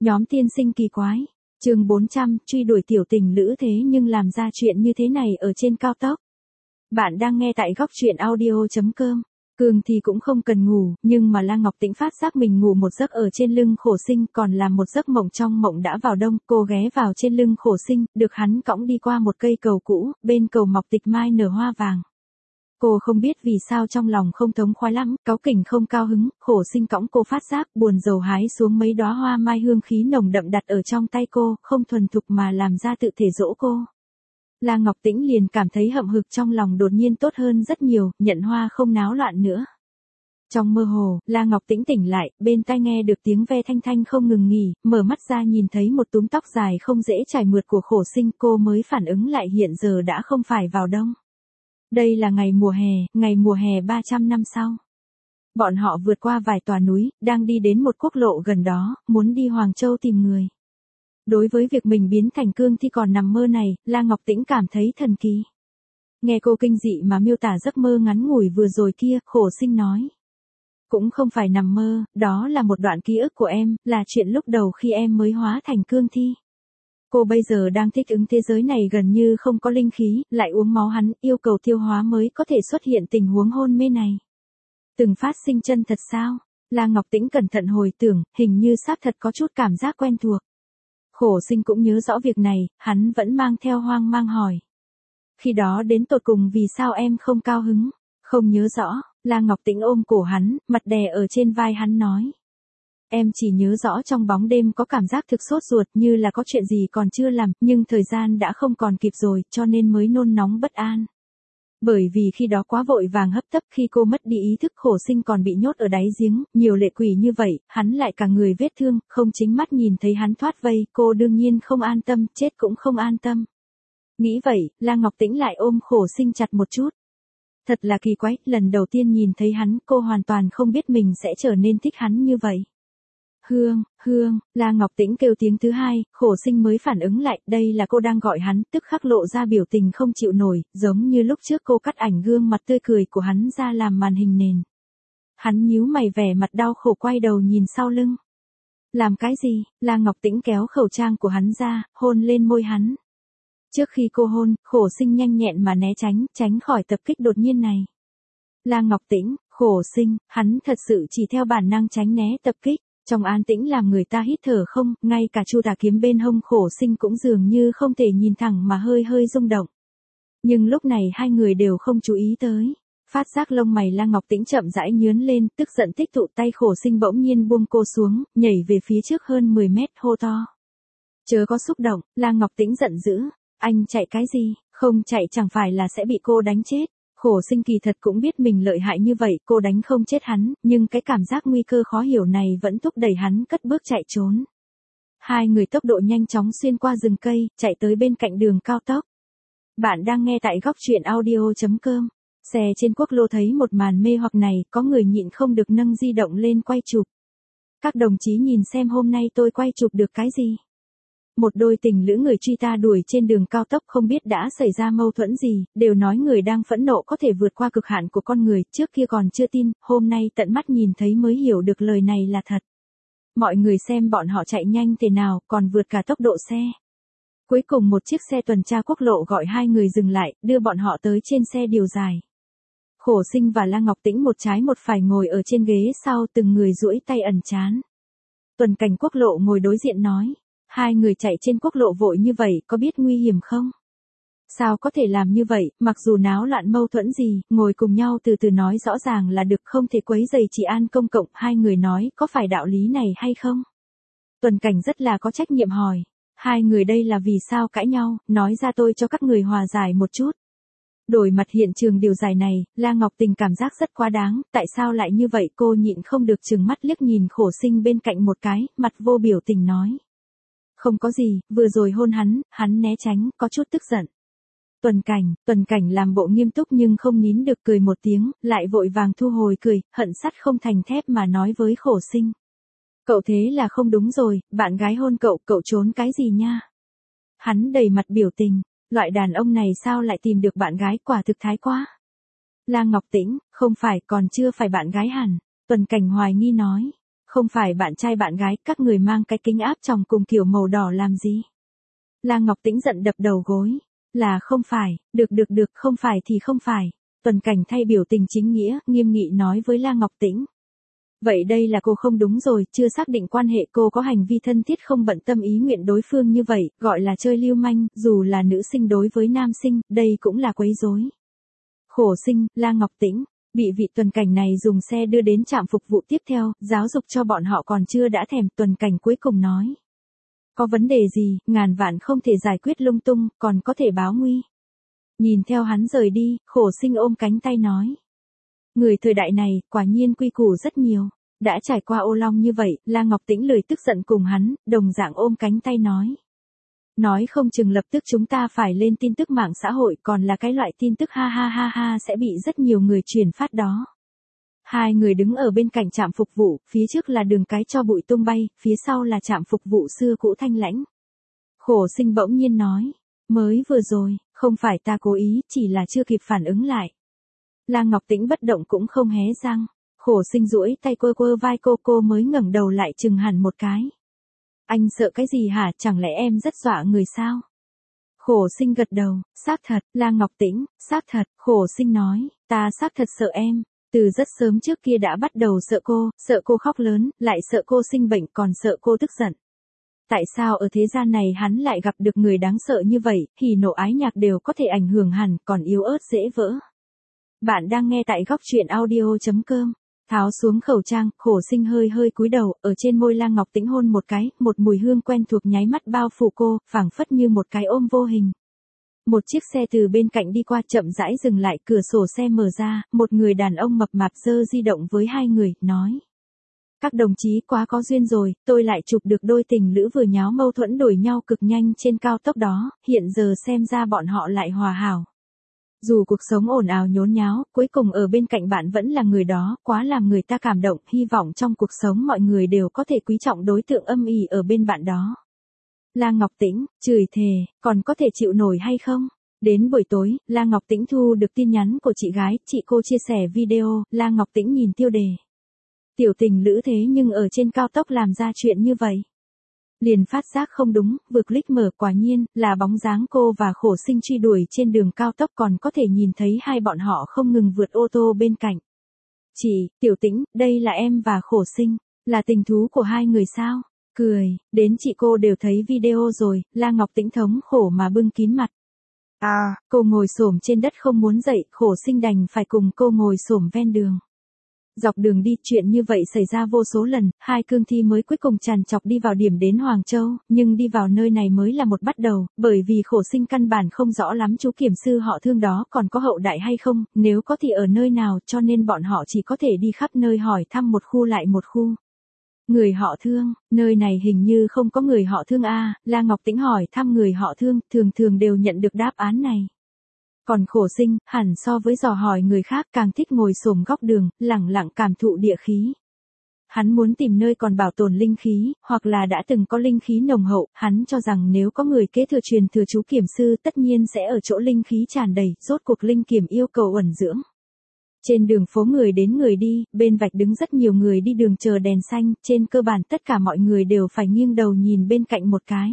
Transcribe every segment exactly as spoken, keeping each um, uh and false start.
Nhóm tiên sinh kỳ quái. Chương bốn trăm, truy đuổi tiểu tình lữ thế nhưng làm ra chuyện như thế này ở trên cao tốc. Bạn đang nghe tại góc truyện audio chấm com. Cường thì cũng không cần ngủ, nhưng mà La Ngọc Tĩnh phát giác mình ngủ một giấc ở trên lưng Khổ Sinh, còn làm một giấc mộng trong mộng đã vào đông. Cô ghé vào trên lưng Khổ Sinh, được hắn cõng đi qua một cây cầu cũ, bên cầu mọc tịch mai nở hoa vàng. Cô không biết vì sao trong lòng không thống khoái lắm, cáu kỉnh không cao hứng. Khổ Sinh cõng cô phát giác buồn rầu hái xuống mấy đóa hoa mai hương khí nồng đậm đặt ở trong tay cô, không thuần thục mà làm ra tự thể dỗ cô. La Ngọc Tĩnh liền cảm thấy hậm hực trong lòng đột nhiên tốt hơn rất nhiều, nhận hoa không náo loạn nữa. Trong mơ hồ, La Ngọc Tĩnh tỉnh lại, bên tai nghe được tiếng ve thanh thanh không ngừng nghỉ, mở mắt ra nhìn thấy một túm tóc dài không dễ trải mượt của Khổ Sinh, cô mới phản ứng lại hiện giờ đã không phải vào đông. Đây là ngày mùa hè, ngày mùa hè ba trăm năm sau. Bọn họ vượt qua vài tòa núi, đang đi đến một quốc lộ gần đó, muốn đi Hoàng Châu tìm người. Đối với việc mình biến thành cương thi còn nằm mơ này, La Ngọc Tĩnh cảm thấy thần kỳ. Nghe cô kinh dị mà miêu tả giấc mơ ngắn ngủi vừa rồi kia, Khổ Sinh nói. Cũng không phải nằm mơ, đó là một đoạn ký ức của em, là chuyện lúc đầu khi em mới hóa thành cương thi. Cô bây giờ đang thích ứng thế giới này gần như không có linh khí, lại uống máu hắn, yêu cầu tiêu hóa mới có thể xuất hiện tình huống hôn mê này. Từng phát sinh chân thật sao? La Ngọc Tĩnh cẩn thận hồi tưởng, hình như xác thật có chút cảm giác quen thuộc. Khổ Sinh cũng nhớ rõ việc này, hắn vẫn mang theo hoang mang hỏi. Khi đó đến tột cùng vì sao em không cao hứng? Không nhớ rõ, La Ngọc Tĩnh ôm cổ hắn, mặt đè ở trên vai hắn nói. Em chỉ nhớ rõ trong bóng đêm có cảm giác thực sốt ruột như là có chuyện gì còn chưa làm, nhưng thời gian đã không còn kịp rồi, cho nên mới nôn nóng bất an. Bởi vì khi đó quá vội vàng hấp tấp, khi cô mất đi ý thức Khổ Sinh còn bị nhốt ở đáy giếng, nhiều lệ quỷ như vậy, hắn lại cả người vết thương, không chính mắt nhìn thấy hắn thoát vây, cô đương nhiên không an tâm, chết cũng không an tâm. Nghĩ vậy, La Ngọc Tĩnh lại ôm Khổ Sinh chặt một chút. Thật là kỳ quái, lần đầu tiên nhìn thấy hắn, cô hoàn toàn không biết mình sẽ trở nên thích hắn như vậy. Hương, Hương, La Ngọc Tĩnh kêu tiếng thứ hai, Khổ Sinh mới phản ứng lại, đây là cô đang gọi hắn, tức khắc lộ ra biểu tình không chịu nổi, giống như lúc trước cô cắt ảnh gương mặt tươi cười của hắn ra làm màn hình nền. Hắn nhíu mày vẻ mặt đau khổ quay đầu nhìn sau lưng. Làm cái gì? La Ngọc Tĩnh kéo khẩu trang của hắn ra, hôn lên môi hắn. Trước khi cô hôn, Khổ Sinh nhanh nhẹn mà né tránh, tránh khỏi tập kích đột nhiên này. La Ngọc Tĩnh, Khổ Sinh, hắn thật sự chỉ theo bản năng tránh né tập kích. Trong an tĩnh làm người ta hít thở không, ngay cả chu tà kiếm bên hông Khổ Sinh cũng dường như không thể nhìn thẳng mà hơi hơi rung động. Nhưng lúc này hai người đều không chú ý tới. Phát giác lông mày La Ngọc Tĩnh chậm rãi nhướn lên, tức giận tích tụ tay Khổ Sinh bỗng nhiên buông cô xuống, nhảy về phía trước hơn mười mét hô to. Chớ có xúc động, La Ngọc Tĩnh giận dữ. Anh chạy cái gì, không chạy chẳng phải là sẽ bị cô đánh chết. Khổ Sinh kỳ thật cũng biết mình lợi hại như vậy, cô đánh không chết hắn, nhưng cái cảm giác nguy cơ khó hiểu này vẫn thúc đẩy hắn cất bước chạy trốn. Hai người tốc độ nhanh chóng xuyên qua rừng cây, chạy tới bên cạnh đường cao tốc. Bạn đang nghe tại góc truyện audio chấm com. Xe trên quốc lộ thấy một màn mê hoặc này, có người nhịn không được nâng di động lên quay chụp. Các đồng chí nhìn xem hôm nay tôi quay chụp được cái gì. Một đôi tình lữ người truy ta đuổi trên đường cao tốc không biết đã xảy ra mâu thuẫn gì, đều nói người đang phẫn nộ có thể vượt qua cực hạn của con người, trước kia còn chưa tin, hôm nay tận mắt nhìn thấy mới hiểu được lời này là thật. Mọi người xem bọn họ chạy nhanh thế nào, còn vượt cả tốc độ xe. Cuối cùng một chiếc xe tuần tra quốc lộ gọi hai người dừng lại, đưa bọn họ tới trên xe điều dài. Khổ Sinh và La Ngọc Tĩnh một trái một phải ngồi ở trên ghế sau, từng người duỗi tay ẩn trán. Tuần cảnh quốc lộ ngồi đối diện nói. Hai người chạy trên quốc lộ vội như vậy có biết nguy hiểm không? Sao có thể làm như vậy, mặc dù náo loạn mâu thuẫn gì, ngồi cùng nhau từ từ nói rõ ràng là được, không thể quấy rầy trị an công cộng. Hai người nói có phải đạo lý này hay không? Tuần cảnh rất là có trách nhiệm hỏi. Hai người đây là vì sao cãi nhau, nói ra tôi cho các người hòa giải một chút. Đổi mặt hiện trường điều giải này, La Ngọc Tình cảm giác rất quá đáng, tại sao lại như vậy, cô nhịn không được trừng mắt liếc nhìn Khổ Sinh bên cạnh một cái, mặt vô biểu tình nói. Không có gì, vừa rồi hôn hắn, hắn né tránh, có chút tức giận. Tuần cảnh, tuần cảnh làm bộ nghiêm túc nhưng không nín được cười một tiếng, lại vội vàng thu hồi cười, hận sắt không thành thép mà nói với Khổ Sinh. Cậu thế là không đúng rồi, bạn gái hôn cậu, cậu trốn cái gì nha? Hắn đầy mặt biểu tình, loại đàn ông này sao lại tìm được bạn gái, quả thực thái quá. La Ngọc Tĩnh, không phải, còn chưa phải bạn gái hẳn, tuần cảnh hoài nghi nói. Không phải bạn trai bạn gái, các người mang cái kính áp tròng cùng kiểu màu đỏ làm gì? La Ngọc Tĩnh giận đập đầu gối. Là không phải, được được được, không phải thì không phải. Tuần Cảnh thay biểu tình chính nghĩa, nghiêm nghị nói với La Ngọc Tĩnh. Vậy đây là cô không đúng rồi, chưa xác định quan hệ, cô có hành vi thân thiết không bận tâm ý nguyện đối phương như vậy, gọi là chơi lưu manh, dù là nữ sinh đối với nam sinh, đây cũng là quấy rối. Khổ sinh, La Ngọc Tĩnh, bị vị Tuần Cảnh này dùng xe đưa đến trạm phục vụ tiếp theo, giáo dục cho bọn họ còn chưa đã thèm. Tuần Cảnh cuối cùng nói. Có vấn đề gì, ngàn vạn không thể giải quyết lung tung, còn có thể báo nguy. Nhìn theo hắn rời đi, Khổ sinh ôm cánh tay nói. Người thời đại này, quả nhiên quy củ rất nhiều. Đã trải qua ô long như vậy, La Ngọc Tĩnh lười tức giận cùng hắn, đồng dạng ôm cánh tay nói. Nói không chừng lập tức chúng ta phải lên tin tức mạng xã hội, còn là cái loại tin tức ha ha ha ha sẽ bị rất nhiều người truyền phát đó. Hai người đứng ở bên cạnh trạm phục vụ, phía trước là đường cái cho bụi tung bay, phía sau là trạm phục vụ xưa cũ thanh lãnh. Khổ sinh bỗng nhiên nói. Mới vừa rồi, không phải ta cố ý, chỉ là chưa kịp phản ứng lại. La Ngọc Tĩnh bất động cũng không hé răng. Khổ sinh duỗi tay quơ quơ vai cô, cô mới ngẩng đầu lại chừng hẳn một cái. Anh sợ cái gì hả, chẳng lẽ em rất dọa người sao? Khổ sinh gật đầu, xác thật. La Ngọc Tĩnh, xác thật. Khổ sinh nói, ta xác thật sợ em. Từ rất sớm trước kia đã bắt đầu sợ cô, sợ cô khóc lớn, lại sợ cô sinh bệnh, còn sợ cô tức giận. Tại sao ở thế gian này hắn lại gặp được người đáng sợ như vậy, thì nộ ái nhạc đều có thể ảnh hưởng hẳn, còn yếu ớt dễ vỡ. Bạn đang nghe tại góc truyện audio chấm com. Tháo xuống khẩu trang, Khổ sinh hơi hơi cúi đầu, ở trên môi La Ngọc Tĩnh hôn một cái, một mùi hương quen thuộc nháy mắt bao phủ cô, phảng phất như một cái ôm vô hình. Một chiếc xe từ bên cạnh đi qua, chậm rãi dừng lại, cửa sổ xe mở ra, một người đàn ông mập mạp giơ di động với hai người, nói. Các đồng chí quá có duyên rồi, tôi lại chụp được đôi tình lữ vừa nháo mâu thuẫn đổi nhau cực nhanh trên cao tốc đó, hiện giờ xem ra bọn họ lại hòa hảo. Dù cuộc sống ồn ào nhốn nháo, cuối cùng ở bên cạnh bạn vẫn là người đó, quá làm người ta cảm động, hy vọng trong cuộc sống mọi người đều có thể quý trọng đối tượng âm ỉ ở bên bạn đó. La Ngọc Tĩnh, chửi thề, còn có thể chịu nổi hay không? Đến buổi tối, La Ngọc Tĩnh thu được tin nhắn của chị gái, chị cô chia sẻ video, La Ngọc Tĩnh nhìn tiêu đề. Tiểu tình lữ thế nhưng ở trên cao tốc làm ra chuyện như vậy. Liền phát giác không đúng, vừa click mở, quả nhiên, là bóng dáng cô và Khổ sinh truy đuổi trên đường cao tốc, còn có thể nhìn thấy hai bọn họ không ngừng vượt ô tô bên cạnh. Chị, Tiểu Tĩnh, đây là em và Khổ sinh, là tình thú của hai người sao? Cười, đến chị cô đều thấy video rồi, La Ngọc Tĩnh thống khổ mà bưng kín mặt. À, cô ngồi xổm trên đất không muốn dậy, Khổ sinh đành phải cùng cô ngồi xổm ven đường. Dọc đường đi, chuyện như vậy xảy ra vô số lần, hai cương thi mới cuối cùng tràn trọc đi vào điểm đến Hoàng Châu, nhưng đi vào nơi này mới là một bắt đầu, bởi vì Khổ sinh căn bản không rõ lắm chú kiểm sư họ Thương đó còn có hậu đại hay không, nếu có thì ở nơi nào, cho nên bọn họ chỉ có thể đi khắp nơi hỏi thăm một khu lại một khu. Người họ Thương, nơi này hình như không có người họ Thương a. La Ngọc Tĩnh hỏi thăm người họ Thương, thường thường đều nhận được đáp án này. Còn Khổ sinh, hẳn so với dò hỏi người khác càng thích ngồi xổm góc đường, lẳng lặng cảm thụ địa khí. Hắn muốn tìm nơi còn bảo tồn linh khí, hoặc là đã từng có linh khí nồng hậu, hắn cho rằng nếu có người kế thừa truyền thừa chú kiểm sư tất nhiên sẽ ở chỗ linh khí tràn đầy, rốt cuộc linh kiểm yêu cầu ẩn dưỡng. Trên đường phố người đến người đi, bên vạch đứng rất nhiều người đi đường chờ đèn xanh, trên cơ bản tất cả mọi người đều phải nghiêng đầu nhìn bên cạnh một cái.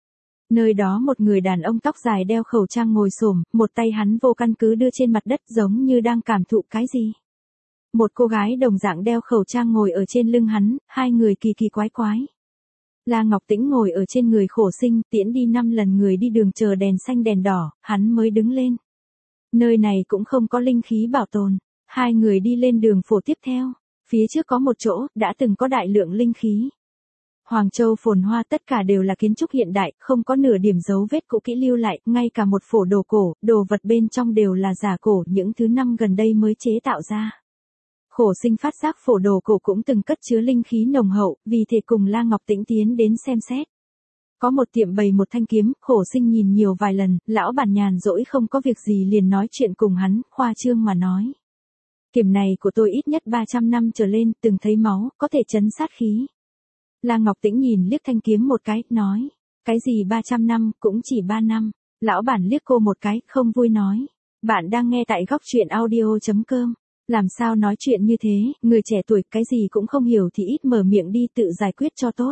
Nơi đó một người đàn ông tóc dài đeo khẩu trang ngồi xổm, một tay hắn vô căn cứ đưa trên mặt đất giống như đang cảm thụ cái gì. Một cô gái đồng dạng đeo khẩu trang ngồi ở trên lưng hắn, hai người kỳ kỳ quái quái. La Ngọc Tĩnh ngồi ở trên người Khổ sinh, tiễn đi năm lần người đi đường chờ đèn xanh đèn đỏ, hắn mới đứng lên. Nơi này cũng không có linh khí bảo tồn. Hai người đi lên đường phố tiếp theo. Phía trước có một chỗ, đã từng có đại lượng linh khí. Hoàng Châu phồn hoa, tất cả đều là kiến trúc hiện đại, không có nửa điểm dấu vết cũ kỹ lưu lại, ngay cả một phổ đồ cổ, đồ vật bên trong đều là giả cổ, những thứ năm gần đây mới chế tạo ra. Khổ sinh phát giác phổ đồ cổ cũng từng cất chứa linh khí nồng hậu, vì thế cùng La Ngọc Tĩnh tiến đến xem xét. Có một tiệm bày một thanh kiếm, Khổ sinh nhìn nhiều vài lần, lão bản nhàn rỗi không có việc gì liền nói chuyện cùng hắn, khoa trương mà nói. Kiếm này của tôi ít nhất ba trăm năm trở lên, từng thấy máu, có thể chấn sát khí. La Ngọc Tĩnh nhìn liếc thanh kiếm một cái, nói. Cái gì ba trăm năm, cũng chỉ ba năm. Lão bản liếc cô một cái, không vui nói. Bạn đang nghe tại góc truyện audio chấm com. Làm sao nói chuyện như thế, người trẻ tuổi cái gì cũng không hiểu thì ít mở miệng đi tự giải quyết cho tốt.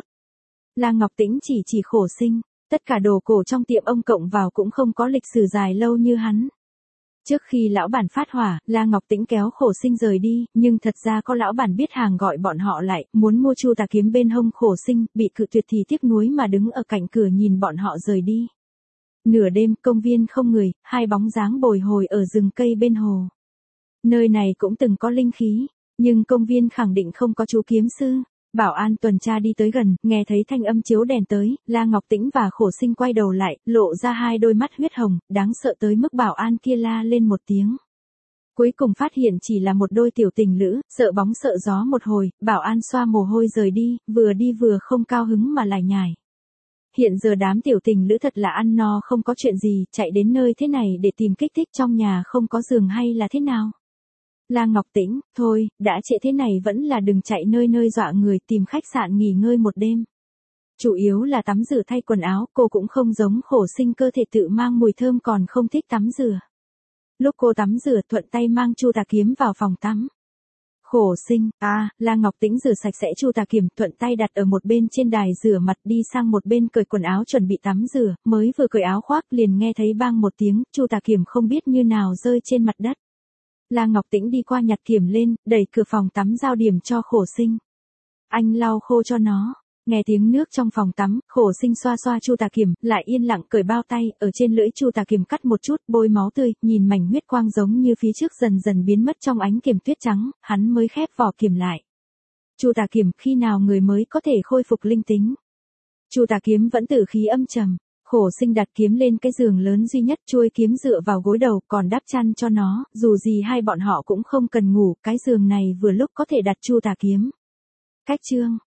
La Ngọc Tĩnh chỉ chỉ Khổ Sinh, tất cả đồ cổ trong tiệm ông cộng vào cũng không có lịch sử dài lâu như hắn. Trước khi lão bản phát hỏa, La Ngọc Tĩnh kéo Khổ Sinh rời đi, nhưng thật ra có lão bản biết hàng gọi bọn họ lại, muốn mua chu tà kiếm bên hông Khổ Sinh, bị cự tuyệt thì tiếc nuối mà đứng ở cạnh cửa nhìn bọn họ rời đi. Nửa đêm, công viên không người, hai bóng dáng bồi hồi ở rừng cây bên hồ. Nơi này cũng từng có linh khí, nhưng công viên khẳng định không có chú kiếm sư. Bảo an tuần tra đi tới gần, nghe thấy thanh âm chiếu đèn tới, La Ngọc Tĩnh và Khổ Sinh quay đầu lại, lộ ra hai đôi mắt huyết hồng, đáng sợ tới mức bảo an kia la lên một tiếng. Cuối cùng phát hiện chỉ là một đôi tiểu tình lữ, sợ bóng sợ gió một hồi, bảo an xoa mồ hôi rời đi, vừa đi vừa không cao hứng mà lải nhải. Hiện giờ đám tiểu tình lữ thật là ăn no không có chuyện gì, chạy đến nơi thế này để tìm kích thích trong nhà không có giường hay là thế nào. La Ngọc Tĩnh, thôi, đã trễ thế này vẫn là đừng chạy nơi nơi dọa người, tìm khách sạn nghỉ ngơi một đêm. Chủ yếu là tắm rửa thay quần áo, cô cũng không giống Khổ Sinh cơ thể tự mang mùi thơm còn không thích tắm rửa. Lúc cô tắm rửa thuận tay mang chu tà kiếm vào phòng tắm. Khổ Sinh, à, La Ngọc Tĩnh rửa sạch sẽ chu tà kiếm thuận tay đặt ở một bên trên đài rửa mặt đi sang một bên cởi quần áo chuẩn bị tắm rửa, mới vừa cởi áo khoác liền nghe thấy bang một tiếng, chu tà kiếm không biết như nào rơi trên mặt đất. La Ngọc Tĩnh đi qua nhặt kiểm lên, đẩy cửa phòng tắm giao điểm cho Khổ Sinh. Anh lau khô cho nó. Nghe tiếng nước trong phòng tắm, Khổ Sinh xoa xoa chu tà kiểm, lại yên lặng cởi bao tay, ở trên lưỡi chu tà kiểm cắt một chút, bôi máu tươi, nhìn mảnh huyết quang giống như phía trước dần dần biến mất trong ánh kiểm tuyết trắng, hắn mới khép vỏ kiểm lại. Chu tà kiểm, khi nào người mới có thể khôi phục linh tính? Chu tà kiếm vẫn tử khí âm trầm. Khổ Sinh đặt kiếm lên cái giường lớn duy nhất, chuôi kiếm dựa vào gối đầu, còn đắp chăn cho nó, dù gì hai bọn họ cũng không cần ngủ, cái giường này vừa lúc có thể đặt chu tà kiếm. Cách chương